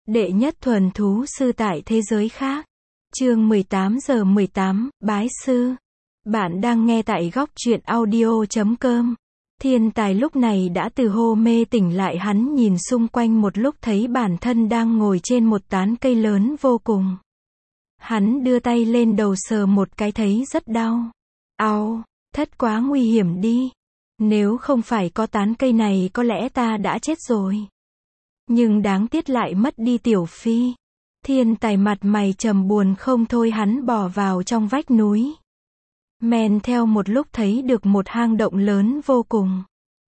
Đệ nhất thuần thú sư tại thế giới khác. Chương 18:18, Bái sư. Bạn đang nghe tại góc truyện audio.com. Thiên tài lúc này đã từ hôn mê tỉnh lại, hắn nhìn xung quanh một lúc thấy bản thân đang ngồi trên một tán cây lớn vô cùng. Hắn đưa tay lên đầu sờ một cái thấy rất đau. Ao, thất quá nguy hiểm đi. Nếu không phải có tán cây này có lẽ ta đã chết rồi. Nhưng đáng tiếc lại mất đi tiểu phi. Thiên tài mặt mày trầm buồn không thôi, hắn bò vào trong vách núi. Men theo một lúc thấy được một hang động lớn vô cùng.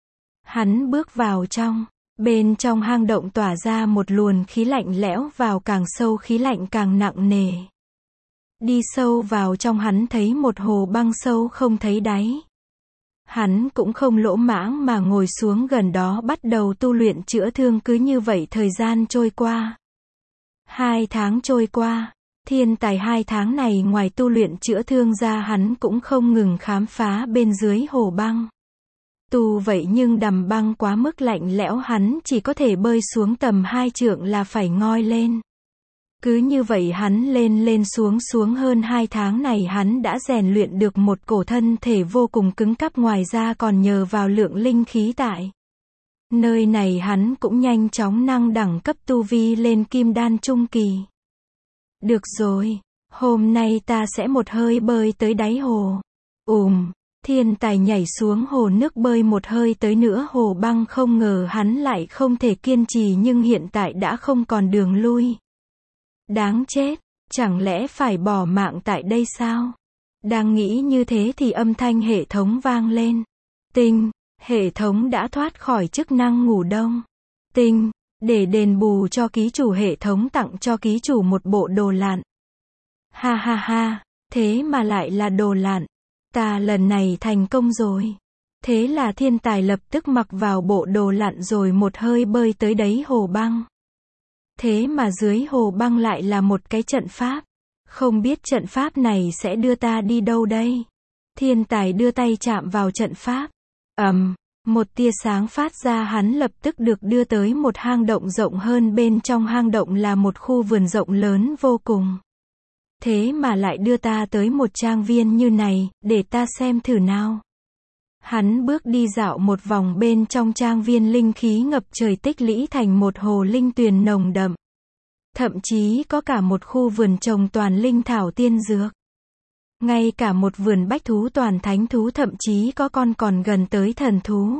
Hắn bước vào trong. Bên trong hang động tỏa ra một luồng khí lạnh lẽo, vào càng sâu khí lạnh càng nặng nề. Đi sâu vào trong hắn thấy một hồ băng sâu không thấy đáy. Hắn cũng không lỗ mãng mà ngồi xuống gần đó bắt đầu tu luyện chữa thương. Cứ như vậy thời gian trôi qua. 2 tháng trôi qua. Thiên tài 2 tháng này ngoài tu luyện chữa thương ra hắn cũng không ngừng khám phá bên dưới hồ băng. Tu vậy nhưng đầm băng quá mức lạnh lẽo, hắn chỉ có thể bơi xuống tầm 2 trượng là phải ngoi lên. Cứ như vậy hắn lên xuống hơn 2 tháng này hắn đã rèn luyện được một cổ thân thể vô cùng cứng cáp, ngoài ra còn nhờ vào lượng linh khí tại nơi này hắn cũng nhanh chóng nâng đẳng cấp tu vi lên kim đan trung kỳ. Được rồi, hôm nay ta sẽ một hơi bơi tới đáy hồ. Thiên tài nhảy xuống hồ nước bơi một hơi tới nữa hồ băng, không ngờ hắn lại không thể kiên trì nhưng hiện tại đã không còn đường lui. Đáng chết, chẳng lẽ phải bỏ mạng tại đây sao? Đang nghĩ như thế thì âm thanh hệ thống vang lên. Tinh, hệ thống đã thoát khỏi chức năng ngủ đông. Tinh, để đền bù cho ký chủ, hệ thống tặng cho ký chủ một bộ đồ lặn. Ha ha ha, thế mà lại là đồ lặn. Ta lần này thành công rồi. Thế là thiên tài lập tức mặc vào bộ đồ lặn rồi một hơi bơi tới đáy hồ băng. Thế mà dưới hồ băng lại là một cái trận pháp. Không biết trận pháp này sẽ đưa ta đi đâu đây? Thiên tài đưa tay chạm vào trận pháp. Một tia sáng phát ra, hắn lập tức được đưa tới một hang động rộng hơn. Bên trong hang động là một khu vườn rộng lớn vô cùng. Thế mà lại đưa ta tới một trang viên như này, để ta xem thử nào. Hắn bước đi dạo một vòng bên trong trang viên, linh khí ngập trời tích lũy thành một hồ linh tuyền nồng đậm. Thậm chí có cả một khu vườn trồng toàn linh thảo tiên dược. Ngay cả một vườn bách thú toàn thánh thú, thậm chí có con còn gần tới thần thú.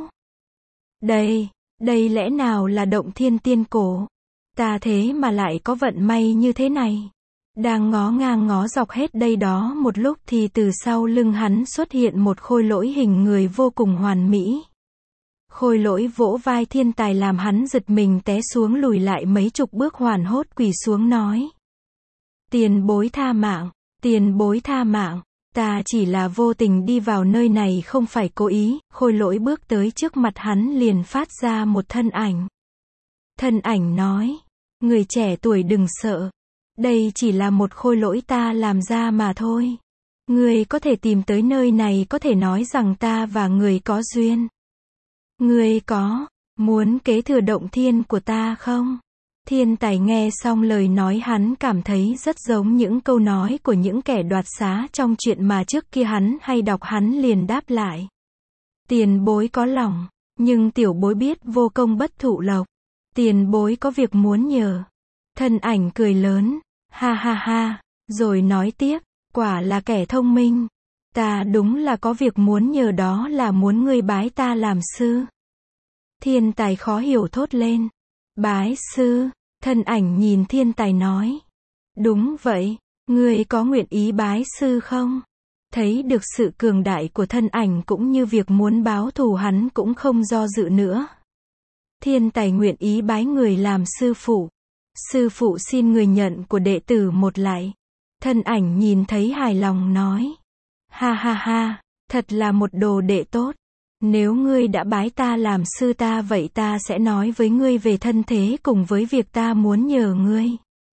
Đây lẽ nào là động thiên tiên cổ? Ta thế mà lại có vận may như thế này. Đang ngó ngang ngó dọc hết đây đó một lúc thì từ sau lưng hắn xuất hiện một khôi lỗi hình người vô cùng hoàn mỹ. Khôi lỗi vỗ vai thiên tài làm hắn giật mình té xuống, lùi lại mấy chục bước hoảng hốt quỳ xuống nói. Tiền bối tha mạng, tiền bối tha mạng, ta chỉ là vô tình đi vào nơi này không phải cố ý. Khôi lỗi bước tới trước mặt hắn liền phát ra một thân ảnh. Thân ảnh nói, người trẻ tuổi đừng sợ. Đây chỉ là một khôi lỗi ta làm ra mà thôi. Người có thể tìm tới nơi này có thể nói rằng ta và người có duyên. Người có muốn kế thừa động thiên của ta không? Thiên tài nghe xong lời nói hắn cảm thấy rất giống những câu nói của những kẻ đoạt xá trong chuyện mà trước kia hắn hay đọc. Hắn liền đáp lại. Tiền bối có lòng, nhưng tiểu bối biết vô công bất thụ lộc. Tiền bối có việc muốn nhờ. Thân ảnh cười lớn. Ha ha ha, rồi nói tiếp, quả là kẻ thông minh. Ta đúng là có việc muốn nhờ, đó là muốn ngươi bái ta làm sư. Thiên tài khó hiểu thốt lên. Bái sư? Thân ảnh nhìn thiên tài nói. Đúng vậy, ngươi có nguyện ý bái sư không? Thấy được sự cường đại của thân ảnh cũng như việc muốn báo thù, hắn cũng không do dự nữa. Thiên tài nguyện ý bái người làm sư phụ. Sư phụ xin người nhận của đệ tử một lại. Thân ảnh nhìn thấy hài lòng nói. Ha ha ha, thật là một đồ đệ tốt. Nếu ngươi đã bái ta làm sư ta, vậy ta sẽ nói với ngươi về thân thế cùng với việc ta muốn nhờ ngươi.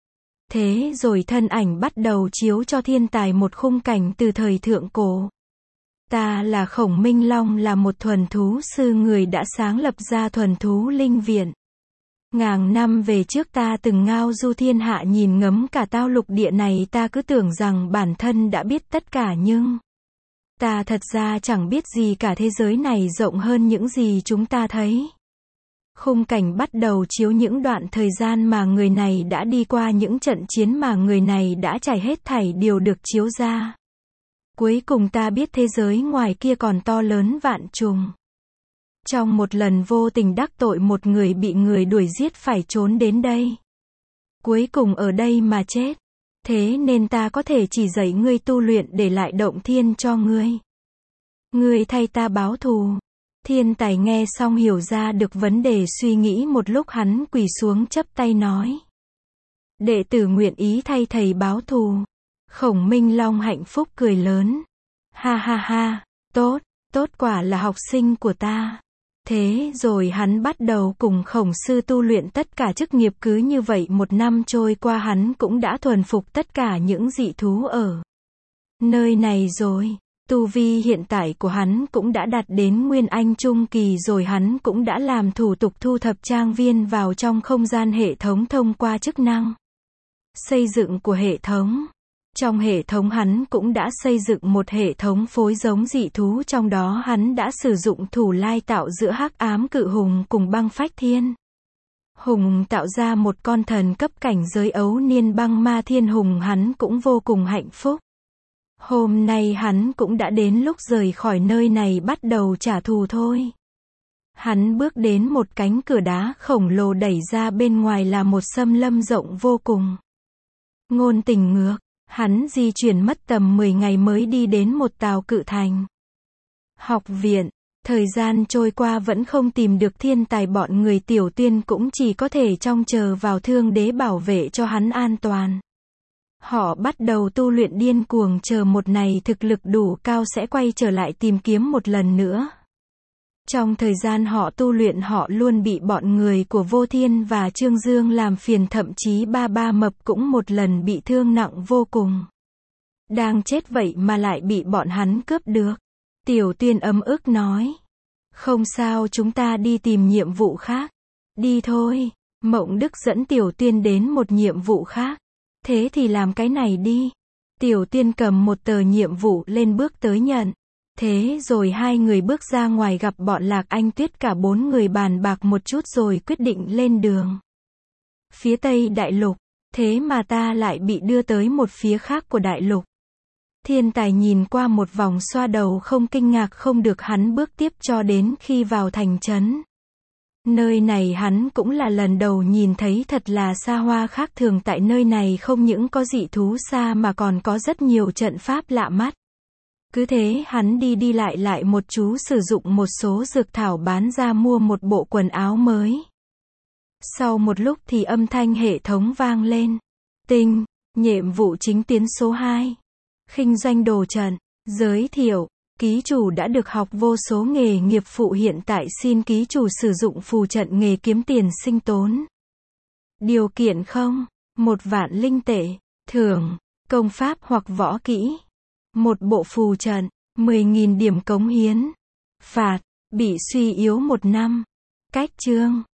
Thế rồi thân ảnh bắt đầu chiếu cho thiên tài một khung cảnh từ thời thượng cổ. Ta là Khổng Minh Long, là một thuần thú sư, người đã sáng lập ra thuần thú linh viện. Ngàn năm về trước ta từng ngao du thiên hạ nhìn ngắm cả tao lục địa này, ta cứ tưởng rằng bản thân đã biết tất cả nhưng ta thật ra chẳng biết gì cả, thế giới này rộng hơn những gì chúng ta thấy. Khung cảnh bắt đầu chiếu những đoạn thời gian mà người này đã đi qua, những trận chiến mà người này đã trải, hết thảy đều được chiếu ra. Cuối cùng ta biết thế giới ngoài kia còn to lớn vạn trùng. Trong một lần vô tình đắc tội một người, bị người đuổi giết phải trốn đến đây. Cuối cùng ở đây mà chết. Thế nên ta có thể chỉ dạy ngươi tu luyện để lại động thiên cho ngươi. Ngươi thay ta báo thù. Thiên Tài nghe xong hiểu ra được vấn đề, suy nghĩ một lúc hắn quỳ xuống chắp tay nói. Đệ tử nguyện ý thay thầy báo thù. Khổng Minh Long hạnh phúc cười lớn. Ha ha ha, tốt, tốt, quả là học sinh của ta. Thế rồi hắn bắt đầu cùng Khổng sư tu luyện tất cả chức nghiệp, cứ như vậy một năm trôi qua hắn cũng đã thuần phục tất cả những dị thú ở nơi này rồi. Tu vi hiện tại của hắn cũng đã đạt đến Nguyên Anh Trung Kỳ rồi, hắn cũng đã làm thủ tục thu thập trang viên vào trong không gian hệ thống thông qua chức năng xây dựng của hệ thống. Trong hệ thống hắn cũng đã xây dựng một hệ thống phối giống dị thú, trong đó hắn đã sử dụng thủ lai tạo giữa Hắc Ám Cự Hùng cùng Băng Phách Thiên Hùng tạo ra một con thần cấp cảnh giới ấu niên Băng Ma Thiên Hùng. Hắn cũng vô cùng hạnh phúc. Hôm nay hắn cũng đã đến lúc rời khỏi nơi này bắt đầu trả thù thôi. Hắn bước đến một cánh cửa đá khổng lồ, đẩy ra bên ngoài là một xâm lâm rộng vô cùng. Ngôn tình ngược, hắn di chuyển mất tầm 10 ngày mới đi đến một tào cự thành. Học viện, thời gian trôi qua vẫn không tìm được Thiên Tài, bọn người Tiểu Tuyên cũng chỉ có thể trông chờ vào Thương Đế bảo vệ cho hắn an toàn. Họ bắt đầu tu luyện điên cuồng, chờ một ngày thực lực đủ cao sẽ quay trở lại tìm kiếm một lần nữa. Trong thời gian họ tu luyện, họ luôn bị bọn người của Vô Thiên và Trương Dương làm phiền, thậm chí Ba Mập cũng một lần bị thương nặng vô cùng. Đang chết vậy mà lại bị bọn hắn cướp được. Tiểu Tuyên ấm ức nói. Không sao, chúng ta đi tìm nhiệm vụ khác. Đi thôi. Mộng Đức dẫn Tiểu Tuyên đến một nhiệm vụ khác. Thế thì làm cái này đi. Tiểu Tuyên cầm một tờ nhiệm vụ lên bước tới nhận. Thế rồi hai người bước ra ngoài gặp bọn Lạc Anh Tuyết, cả 4 người bàn bạc một chút rồi quyết định lên đường. Phía Tây Đại Lục. Thế mà ta lại bị đưa tới một phía khác của Đại Lục. Thiên Tài nhìn qua một vòng xoa đầu không kinh ngạc không được, hắn bước tiếp cho đến khi vào thành trấn. Nơi này hắn cũng là lần đầu nhìn thấy, thật là xa hoa khác thường. Tại nơi này không những có dị thú xa mà còn có rất nhiều trận pháp lạ mắt. Cứ thế hắn đi lại một chú sử dụng một số dược thảo bán ra mua một bộ quần áo mới. Sau một lúc thì âm thanh hệ thống vang lên. Tinh, nhiệm vụ chính tuyến số 2. Kinh doanh đồ trận. Giới thiệu. Ký chủ đã được học vô số nghề nghiệp phụ, hiện tại xin ký chủ sử dụng phù trận nghề kiếm tiền sinh tốn. Điều kiện không? 1 vạn linh tệ. Thưởng. Công pháp hoặc võ kỹ. Một bộ phù trận. 10.000 điểm cống hiến. Phạt. Bị suy yếu 1 năm. Cách chương.